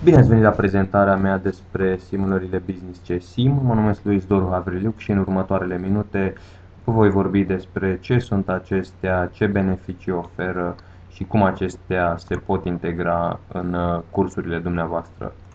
Bine ați venit la prezentarea mea despre simulările Business CSIM. Mă numesc Luis Doru Havriliuc și în următoarele minute vă voi vorbi despre ce sunt acestea, ce beneficii oferă și cum acestea se pot integra în cursurile dumneavoastră.